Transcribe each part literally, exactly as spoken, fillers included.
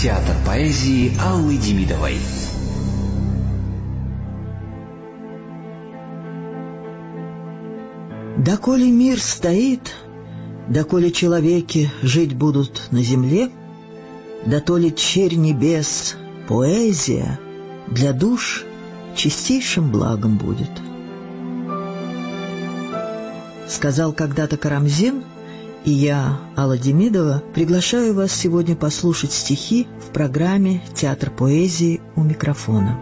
Театр поэзии Аллы Демидовой. Доколе мир стоит, доколе человеки жить будут на земле, дотоле черь небес, поэзия для душ чистейшим благом будет. Сказал когда-то Карамзин, и я, Алла Демидова, приглашаю вас сегодня послушать стихи в программе «Театр поэзии» у микрофона.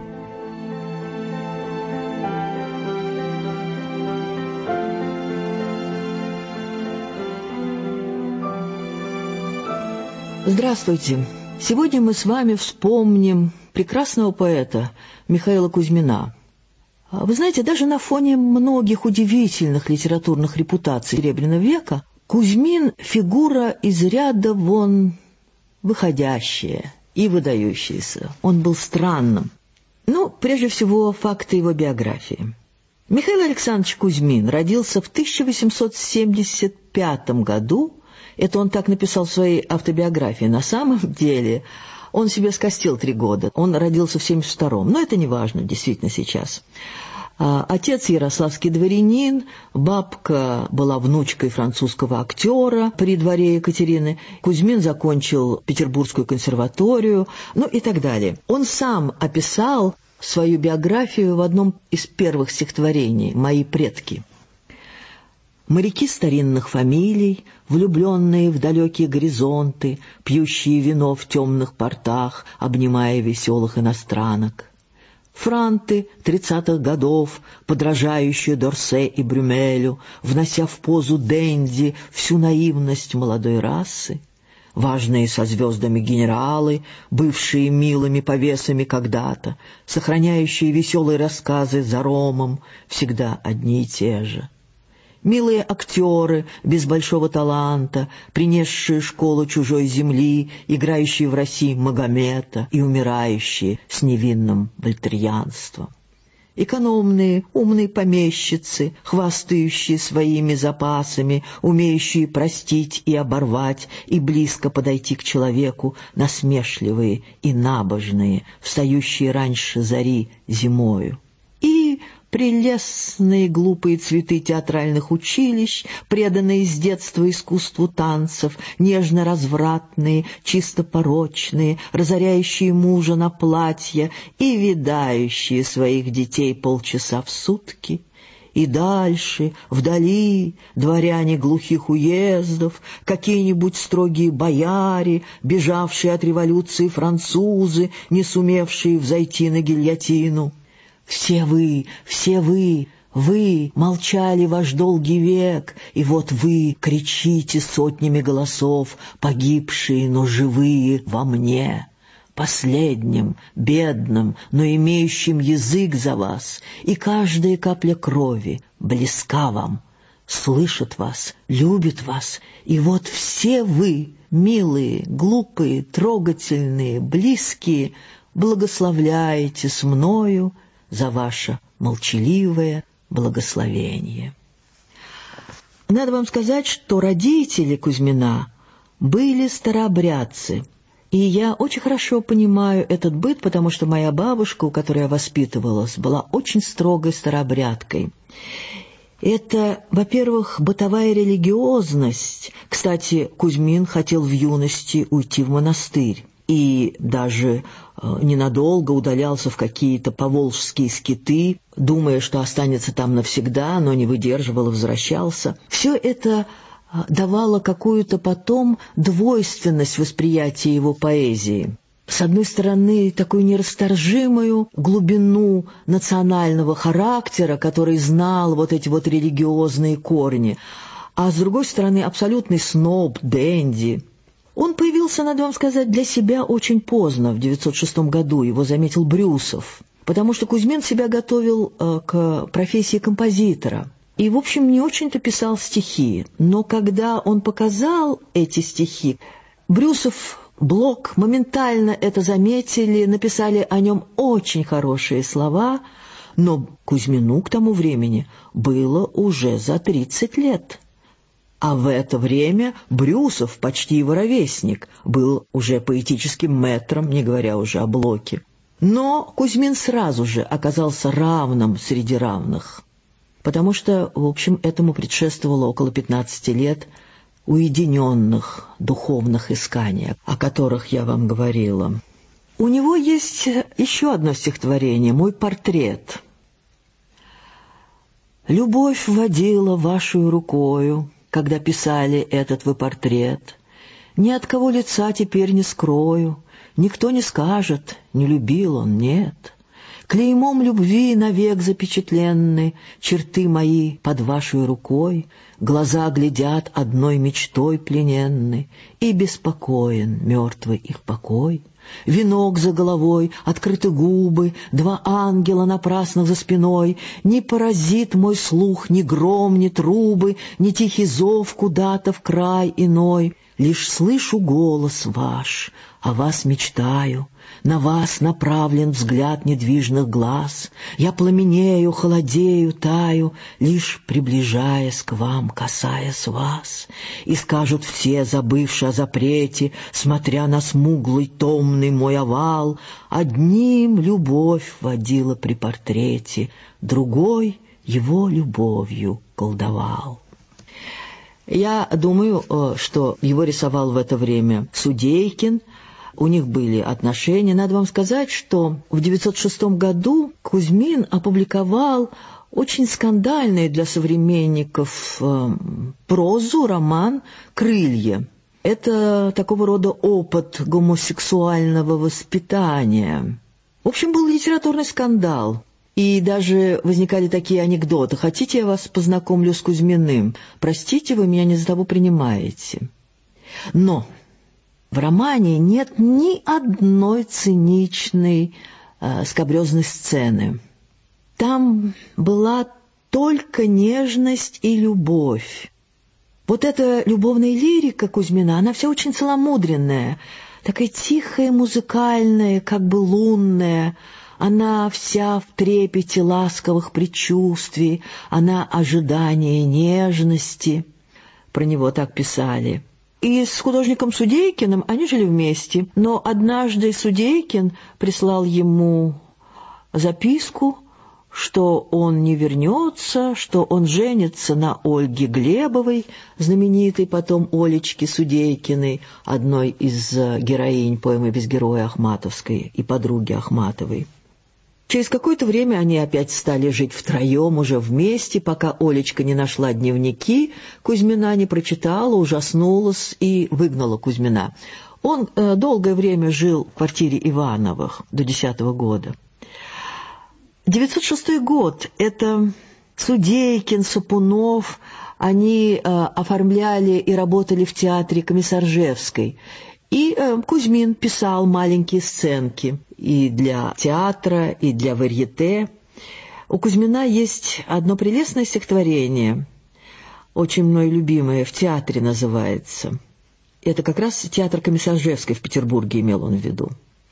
Здравствуйте! Сегодня мы с вами вспомним прекрасного поэта Михаила Кузьмина. Вы знаете, даже на фоне многих удивительных литературных репутаций Серебряного века Кузьмин — фигура из ряда вон выходящая и выдающаяся. Он был странным. Ну, прежде всего, факты его биографии. Михаил Александрович Кузьмин родился в тысяча восемьсот семьдесят пятом году. Это он так написал в своей автобиографии. На самом деле он себе скостил три года. Он родился в семьдесят втором. Но это не важно действительно сейчас. Отец ярославский дворянин, бабка была внучкой французского актера при дворе Екатерины. Кузьмин закончил Петербургскую консерваторию, ну и так далее. Он сам описал свою биографию в одном из первых стихотворений «Мои предки». Моряки старинных фамилий, влюбленные в далекие горизонты, пьющие вино в темных портах, обнимая веселых иностранок. Франты тридцатых годов, подражающие Дорсе и Брюмелю, внося в позу денди всю наивность молодой расы. Важные со звездами генералы, бывшие милыми повесами когда-то, сохраняющие веселые рассказы за ромом, всегда одни и те же. Милые актеры без большого таланта, принесшие школу чужой земли, играющие в России Магомета и умирающие с невинным вольтерьянством. Экономные, умные помещицы, хвастающие своими запасами, умеющие простить и оборвать, и близко подойти к человеку, насмешливые и набожные, встающие раньше зари зимою. И прелестные глупые цветы театральных училищ, преданные с детства искусству танцев, нежно-развратные, чисто порочные, разоряющие мужа на платье и видающие своих детей полчаса в сутки. И дальше, вдали, дворяне глухих уездов, какие-нибудь строгие бояре, бежавшие от революции французы, не сумевшие взойти на гильотину. Все вы, все вы, вы молчали ваш долгий век, и вот вы кричите сотнями голосов, погибшие, но живые во мне, последним, бедным, но имеющим язык за вас, и каждая капля крови близка вам, слышит вас, любит вас, и вот все вы, милые, глупые, трогательные, близкие, благословляете с мною за ваше молчаливое благословение. Надо вам сказать, что родители Кузьмина были старообрядцы, и я очень хорошо понимаю этот быт, потому что моя бабушка, у которой я воспитывалась, была очень строгой старообрядкой. Это, во-первых, бытовая религиозность. Кстати, Кузьмин хотел в юности уйти в монастырь и даже ненадолго удалялся в какие-то поволжские скиты, думая, что останется там навсегда, но не выдерживал и возвращался. Все это давало какую-то потом двойственность восприятия его поэзии. С одной стороны, такую нерасторжимую глубину национального характера, который знал вот эти вот религиозные корни, а с другой стороны, абсолютный сноб, денди. Он появился, надо вам сказать, для себя очень поздно, в девятьсот шестом году, его заметил Брюсов, потому что Кузьмин себя готовил э, к профессии композитора. И, в общем, не очень-то писал стихи. Но когда он показал эти стихи, Брюсов, Блок моментально это заметили, написали о нем очень хорошие слова, но Кузьмину к тому времени было уже за тридцать лет. А в это время Брюсов, почти его ровесник, был уже поэтическим мэтром, не говоря уже о Блоке. Но Кузьмин сразу же оказался равным среди равных, потому что, в общем, этому предшествовало около пятнадцати лет уединенных духовных исканий, о которых я вам говорила. У него есть еще одно стихотворение «Мой портрет». «Любовь водила вашей рукою, когда писали этот вы портрет. Ни от кого лица теперь не скрою, никто не скажет, не любил он, нет. Клеймом любви навек запечатленны черты мои под вашей рукой, глаза глядят одной мечтой плененны, и беспокоен мертвый их покой. Венок за головой, открыты губы, два ангела напрасно за спиной. Не поразит мой слух ни гром, ни трубы, ни тихий зов куда-то в край иной. Лишь слышу голос ваш, о вас мечтаю, на вас направлен взгляд недвижных глаз. Я пламенею, холодею, таю, лишь приближаясь к вам, касаясь вас. И скажут все, забывшие о запрете, смотря на смуглый томный мой овал, одним любовь водила при портрете, другой его любовью колдовал». Я думаю, что его рисовал в это время Судейкин. У них были отношения. Надо вам сказать, что в девятьсот шестом году Кузьмин опубликовал очень скандальный для современников э, прозу, роман «Крылья». Это такого рода опыт гомосексуального воспитания. В общем, был литературный скандал. И даже возникали такие анекдоты. «Хотите, я вас познакомлю с Кузьминым? Простите, вы меня не за того принимаете». Но в романе нет ни одной циничной, э, скабрезной сцены. Там была только нежность и любовь. Вот эта любовная лирика Кузьмина, она вся очень целомудренная, такая тихая, музыкальная, как бы лунная. Она вся в трепете ласковых предчувствий, она ожидание нежности. Про него так писали. И с художником Судейкиным они жили вместе, но однажды Судейкин прислал ему записку, что он не вернется, что он женится на Ольге Глебовой, знаменитой потом Олечке Судейкиной, одной из героинь поэмы «Без героя» Ахматовской и подруги Ахматовой. Через какое-то время они опять стали жить втроем, уже вместе, пока Олечка не нашла дневники Кузьмина, не прочитала, ужаснулась и выгнала Кузьмина. Он э, долгое время жил в квартире Ивановых до десятого года. девятьсот шестой год — это Судейкин, Сапунов, они э, оформляли и работали в театре Комиссаржевской. И э, Кузьмин писал маленькие сценки и для театра, и для варьете. У Кузьмина есть одно прелестное стихотворение, очень мной любимое, «В театре» называется. Это как раз театр Комиссаржевской в Петербурге имел он в виду.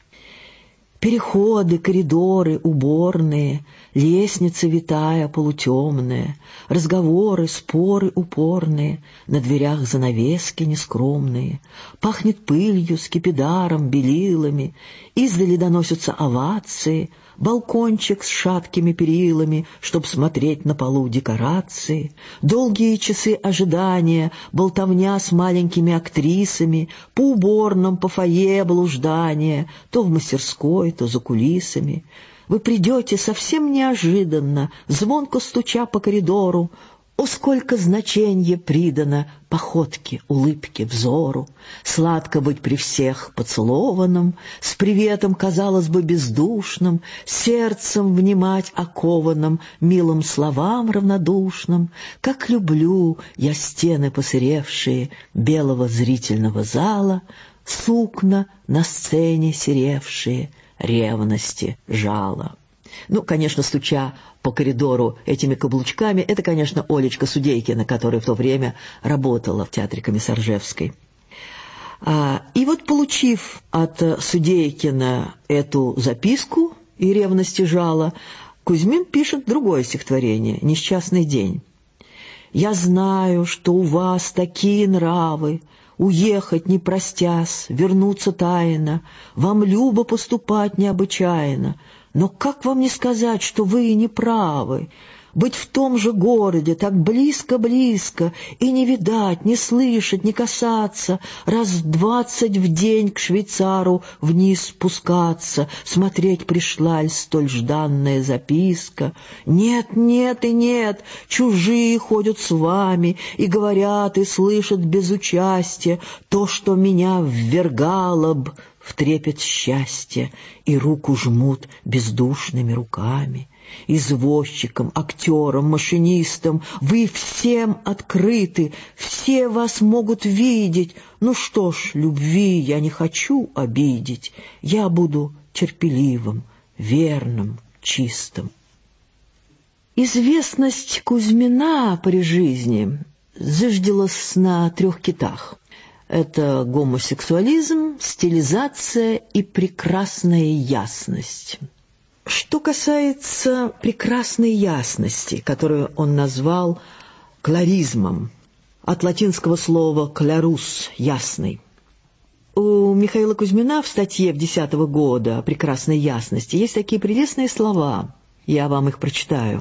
Переходы, коридоры, уборные, лестница витая, полутемная, разговоры, споры упорные, на дверях занавески нескромные, пахнет пылью, скипидаром, белилами, издали доносятся овации, балкончик с шаткими перилами, чтоб смотреть на полу декорации, долгие часы ожидания, болтовня с маленькими актрисами, по уборным, по фойе блуждания, то в мастерской, то за кулисами. Вы придете совсем неожиданно, звонко стуча по коридору. О, сколько значенья придано походке, улыбке, взору! Сладко быть при всех поцелованным, с приветом, казалось бы, бездушным, сердцем внимать окованным, милым словам равнодушным. Как люблю я стены посыревшие белого зрительного зала, сукна на сцене серевшие, ревности жало. Ну, конечно, стуча по коридору этими каблучками, это, конечно, Олечка Судейкина, которая в то время работала в театре Комиссаржевской. А, и вот, получив от Судейкина эту записку и ревности жало, Кузьмин пишет другое стихотворение «Несчастный день». Я знаю, что у вас такие нравы, уехать не простясь, вернуться тайно, вам любо поступать необычайно. Но как вам не сказать, что вы не правы? Быть в том же городе, так близко-близко, и не видать, не слышать, не касаться, раз двадцать в день к швейцару вниз спускаться, смотреть, пришла ли столь жданная записка. Нет, нет и нет, чужие ходят с вами и говорят, и слышат без участия то, что меня ввергало б в трепет счастья, и руку жмут бездушными руками. Извозчикам, актерам, машинистам вы всем открыты, все вас могут видеть. Ну что ж, любви я не хочу обидеть, я буду терпеливым, верным, чистым. Известность Кузьмина при жизни зыждилась на трех китах. Это гомосексуализм, стилизация и прекрасная ясность. Что касается прекрасной ясности, которую он назвал кларизмом, от латинского слова «клярус» — «ясный». У Михаила Кузьмина в статье десятого года о прекрасной ясности есть такие прелестные слова, я вам их прочитаю.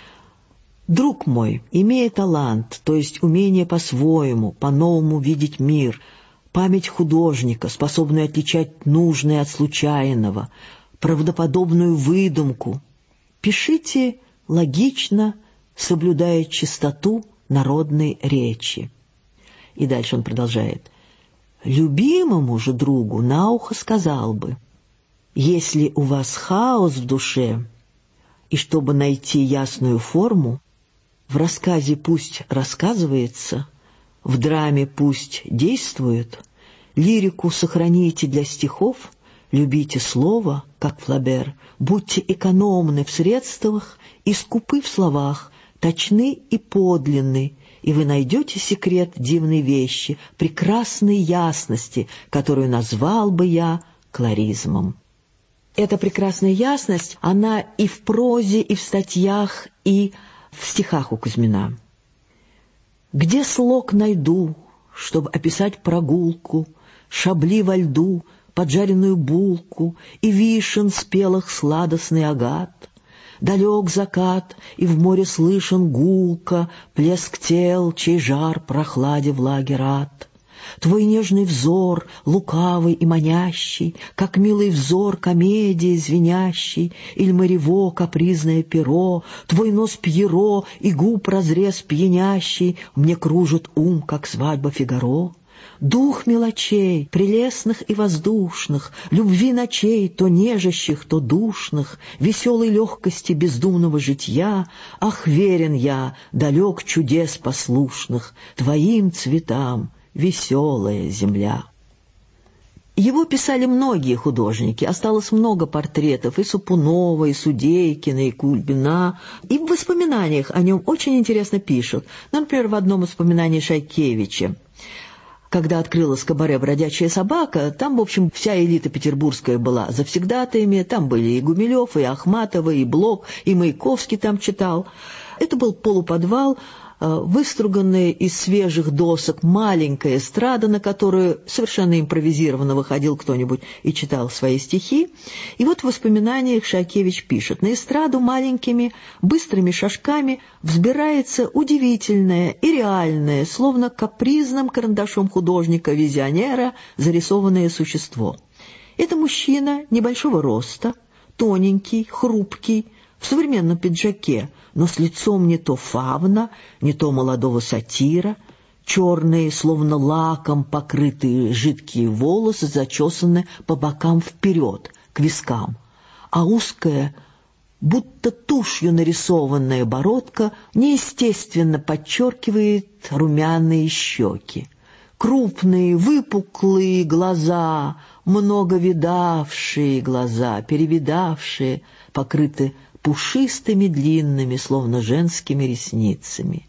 «Друг мой, имея талант, то есть умение по-своему, по-новому видеть мир, память художника, способную отличать нужное от случайного, правдоподобную выдумку, пишите логично, соблюдая чистоту народной речи». И дальше он продолжает. «Любимому же другу на ухо сказал бы, если у вас хаос в душе, и чтобы найти ясную форму, в рассказе пусть рассказывается, в драме пусть действует, лирику сохраните для стихов, любите слово, как Флабер, будьте экономны в средствах и скупы в словах, точны и подлинны, и вы найдете секрет дивной вещи, прекрасной ясности, которую назвал бы я кларизмом». Эта прекрасная ясность, она и в прозе, и в статьях, и в стихах у Кузьмина. «Где слог найду, чтобы описать прогулку, шабли во льду, поджаренную булку и вишен спелых сладостный агат? Далек закат, и в море слышен гулко плеск тел, чей жар прохладе влаги рад. Твой нежный взор, лукавый и манящий, как милый взор комедии звенящий, или морево капризное перо, твой нос Пьеро и губ разрез пьянящий, мне кружит ум, как свадьба Фигаро. Дух мелочей, прелестных и воздушных, любви ночей, то нежащих, то душных, веселой легкости бездумного житья, ах, верен я, далек чудес послушных, твоим цветам, веселая земля». Его писали многие художники, осталось много портретов и Супунова, и Судейкина, и Кульбина, и в воспоминаниях о нем очень интересно пишут. Например, в одном воспоминании Шайкевича, когда открылась кабаре «Бродячая собака», там, в общем, вся элита петербургская была завсегдатаями, там были и Гумилев, и Ахматова, и Блок, и Маяковский там читал. Это был полуподвал, выструганная из свежих досок маленькая эстрада, на которую совершенно импровизированно выходил кто-нибудь и читал свои стихи. И вот в воспоминаниях Шайкевич пишет: «На эстраду маленькими быстрыми шажками взбирается удивительное и реальное, словно капризным карандашом художника-визионера, зарисованное существо. Это мужчина небольшого роста, тоненький, хрупкий, в современном пиджаке, но с лицом не то фавна, не то молодого сатира, черные, словно лаком покрытые жидкие волосы зачесаны по бокам вперед, к вискам, а узкая, будто тушью нарисованная бородка неестественно подчеркивает румяные щеки. Крупные, выпуклые глаза, много видавшие глаза, перевидавшие, покрыты пушистыми длинными, словно женскими ресницами.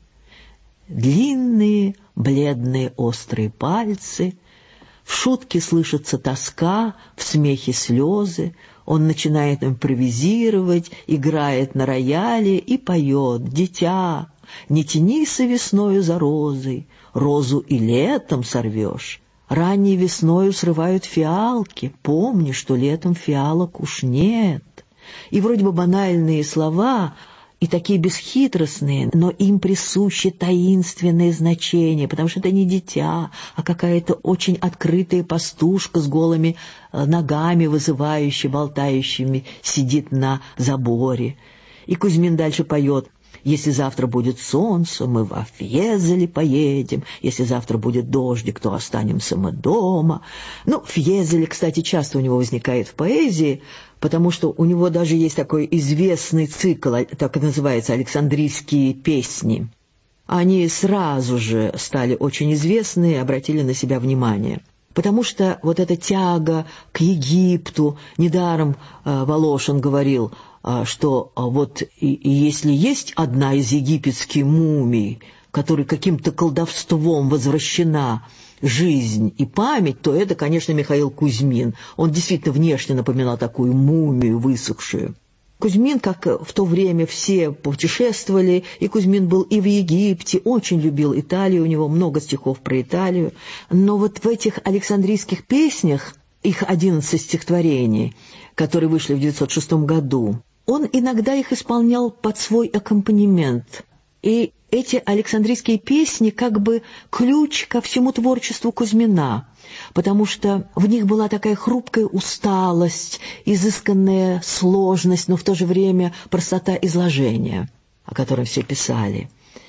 Длинные, бледные, острые пальцы. В шутке слышится тоска, в смехе слезы. Он начинает импровизировать, играет на рояле и поет: «Дитя, Не тянися весною за розой, розу и летом сорвешь. Ранней весною срывают фиалки, помни, что летом фиалок уж нет. И вроде бы банальные слова, и такие бесхитростные, но им присуще таинственное значение, потому что это не дитя, а какая-то очень открытая пастушка с голыми ногами, вызывающая, болтающими, сидит на заборе. И Кузьмин дальше поет: «Если завтра будет солнце, мы во Фьезеле поедем. Если завтра будет дождик, то останемся мы дома». Ну, Фьезеле, кстати, часто у него возникает в поэзии, потому что у него даже есть такой известный цикл, так и называется «Александрийские песни». Они сразу же стали очень известны и обратили на себя внимание. Потому что вот эта тяга к Египту, недаром э, Волошин говорил, э, что э, вот и, и если есть одна из египетских мумий, которой каким-то колдовством возвращена жизнь и память, то это, конечно, Михаил Кузьмин. Он действительно внешне напоминал такую мумию высохшую. Кузьмин, как в то время все путешествовали, и Кузьмин был и в Египте, очень любил Италию, у него много стихов про Италию. Но вот в этих Александрийских песнях, их одиннадцать стихотворений, которые вышли в девятьсот шестом году, он иногда их исполнял под свой аккомпанемент. И эти Александрийские песни как бы ключ ко всему творчеству Кузьмина, потому что в них была такая хрупкая усталость, изысканная сложность, но в то же время простота изложения, о котором все писали.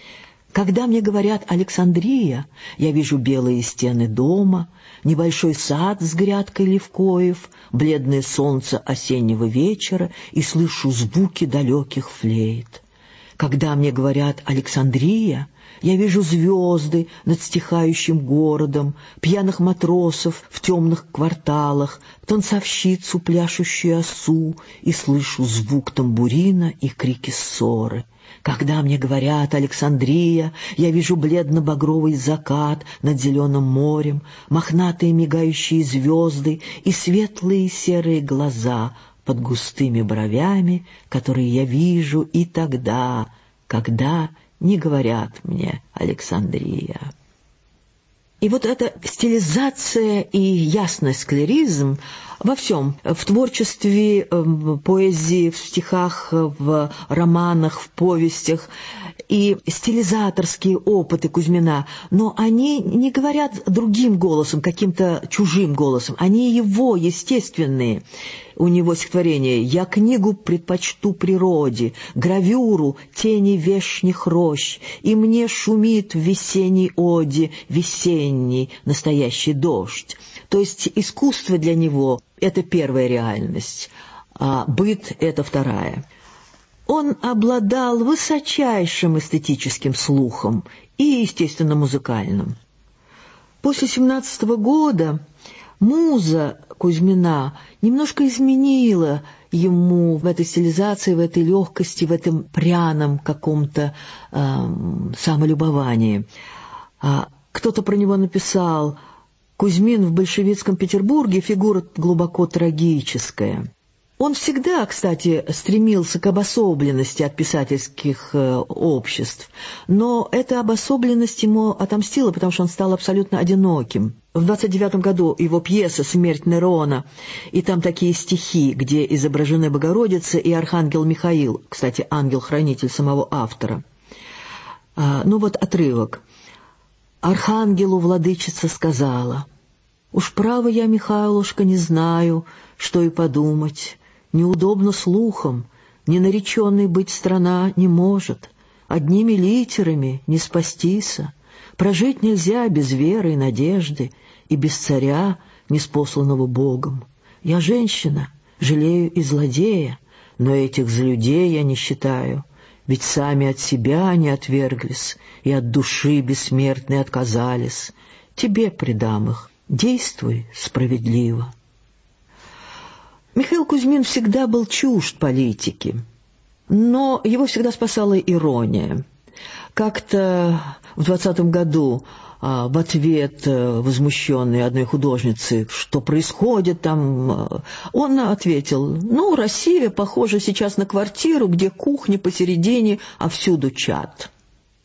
Когда мне говорят «Александрия», я вижу белые стены дома, небольшой сад с грядкой левкоев, бледное солнце осеннего вечера и слышу звуки далеких флейт. Когда мне говорят «Александрия», я вижу звезды над стихающим городом, пьяных матросов в темных кварталах, танцовщицу, пляшущую осу, и слышу звук тамбурина и крики ссоры. Когда мне говорят «Александрия», я вижу бледно-багровый закат над зеленым морем, мохнатые мигающие звезды и светлые серые глаза под густыми бровями, которые я вижу и тогда, когда не говорят мне «Александрия». И вот эта стилизация и ясность, склеризм во всем, в творчестве, в поэзии, в стихах, в романах, в повестях, и стилизаторские опыты Кузьмина, но они не говорят другим голосом, каким-то чужим голосом, они его, естественные. У него стихотворение «Я книгу предпочту природе, гравюру тени вешних рощ, и мне шумит в весенней оде весенний настоящий дождь». То есть искусство для него — это первая реальность, а быт — это вторая. Он обладал высочайшим эстетическим слухом и, естественно, музыкальным. После семнадцатого года муза Кузьмина немножко изменила ему в этой стилизации, в этой легкости, в этом пряном каком-то э, самолюбовании. А кто-то про него написал: «Кузьмин в большевистском Петербурге фигура глубоко трагическая». Он всегда, кстати, стремился к обособленности от писательских э, обществ, но эта обособленность ему отомстила, потому что он стал абсолютно одиноким. В двадцать девятом году его пьеса «Смерть Нерона», и там такие стихи, где изображены Богородица и архангел Михаил, кстати, ангел-хранитель самого автора. А, ну вот отрывок. «Архангелу владычица сказала: уж право я, Михайлушка, не знаю, что и подумать. Неудобно слухом, ненареченной быть страна не может, одними литерами не спастися, прожить нельзя без веры и надежды, и без царя, ниспосланного Богом. Я женщина, жалею и злодея, но этих злодей я не считаю, ведь сами от себя они отверглись и от души бессмертной отказались. Тебе предам их, действуй справедливо». Михаил Кузьмин всегда был чужд политики, но его всегда спасала ирония. Как-то в двадцатом году в ответ возмущенной одной художницы, что происходит там, он ответил: «Ну, Россия похожа сейчас на квартиру, где кухня посередине, а всюду чад».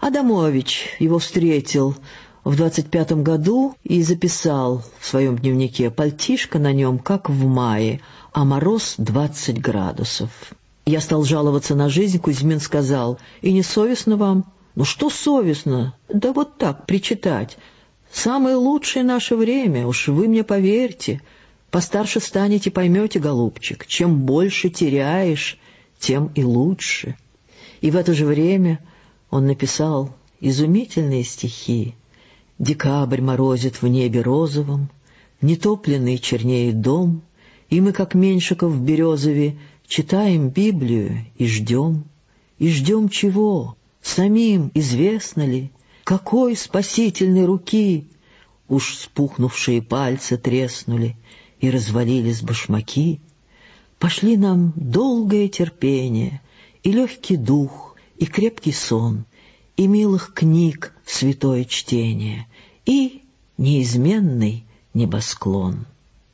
Адамович его встретил в двадцать пятом году и записал в своем дневнике: «Пальтишко на нем, как в мае, а мороз двадцать градусов». Я стал жаловаться на жизнь, Кузьмин сказал: «И не совестно вам?» «Ну что совестно? Да вот так, причитать. Самое лучшее наше время, уж вы мне поверьте. Постарше станете, поймете, голубчик, чем больше теряешь, тем и лучше». И в это же время он написал изумительные стихи. «Декабрь морозит в небе розовом, нетопленный чернеет дом, и мы, как Меньшиков в Березове, читаем Библию и ждем. И ждем чего? Самим известно ли, какой спасительной руки? Уж спухнувшие пальцы треснули и развалились башмаки. Пошли нам долгое терпение и легкий дух, и крепкий сон, и милых книг святое чтение, и неизменный небосклон».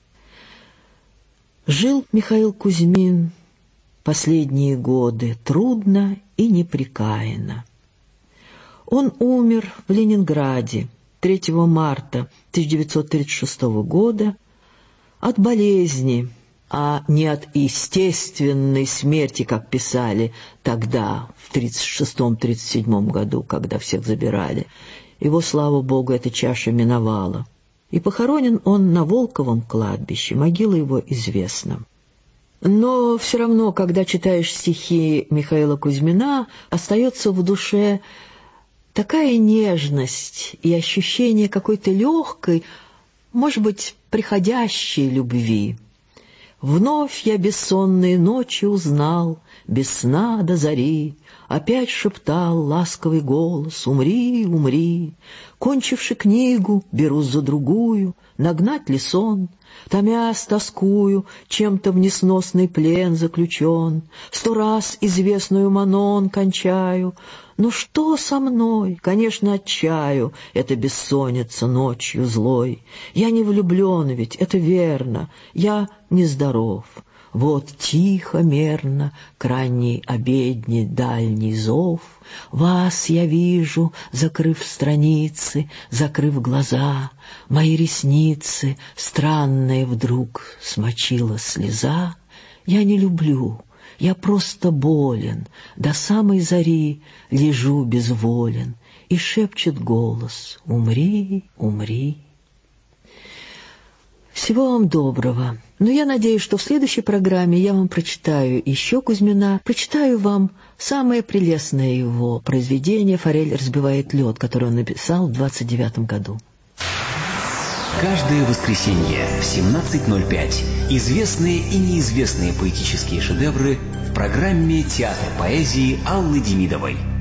Жил Михаил Кузьмин последние годы трудно и непрекаянно. Он умер в Ленинграде третьего марта тысяча девятьсот тридцать шестого года от болезни, а не от естественной смерти, как писали тогда, в тридцать шестом — тридцать седьмом году, когда всех забирали. Его, слава богу, эта чаша миновала. И похоронен он на Волковом кладбище, могила его известна. Но все равно, когда читаешь стихи Михаила Кузьмина, остается в душе такая нежность и ощущение какой-то легкой, может быть, приходящей любви. «Вновь я бессонные ночи узнал, без сна до зари, опять шептал ласковый голос: умри, умри. Кончивши книгу, берусь за другую, нагнать ли сон? Томясь, тоскую, чем-то в несносный плен заключен. Сто раз известную Манон кончаю. Ну что со мной? Конечно, отчаю, это бессонница ночью злой. Я не влюблен ведь, это верно, я нездоров. Вот тихо, мерно, к ранней обедне дальний зов. Вас я вижу, закрыв страницы, закрыв глаза. Мои ресницы странные вдруг смочила слеза. Я не люблю, я просто болен, до самой зари лежу безволен, и шепчет голос: умри, умри. Всего вам доброго. Но я надеюсь, что в следующей программе я вам прочитаю еще Кузьмина, прочитаю вам самое прелестное его произведение «Форель разбивает лед», которое он написал в двадцать девятом году. Каждое воскресенье в семнадцать ноль пять известные и неизвестные поэтические шедевры в программе «Театр поэзии» Аллы Демидовой.